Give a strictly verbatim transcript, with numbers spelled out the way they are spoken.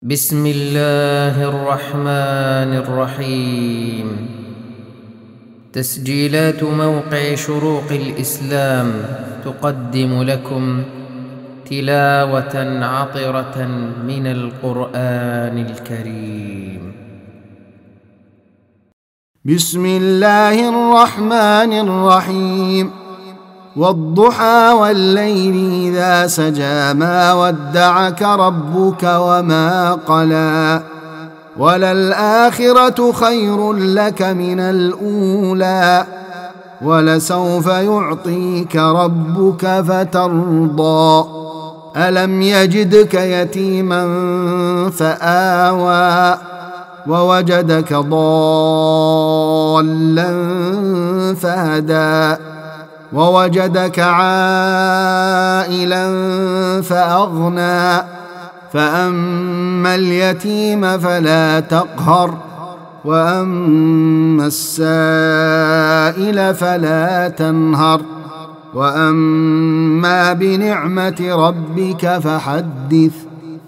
بسم الله الرحمن الرحيم. تسجيلات موقع شروق الإسلام تقدم لكم تلاوة عطرة من القرآن الكريم. بسم الله الرحمن الرحيم. والضحى والليل إذا سجى ما ودعك ربك وما قلى وللآخرة خير لك من الأولى ولسوف يعطيك ربك فترضى ألم يجدك يتيما فآوى ووجدك ضالا فهدى ووجدك عائلا فأغنى فأما اليتيم فلا تقهر وأما السائل فلا تنهر وأما بنعمة ربك فحدث.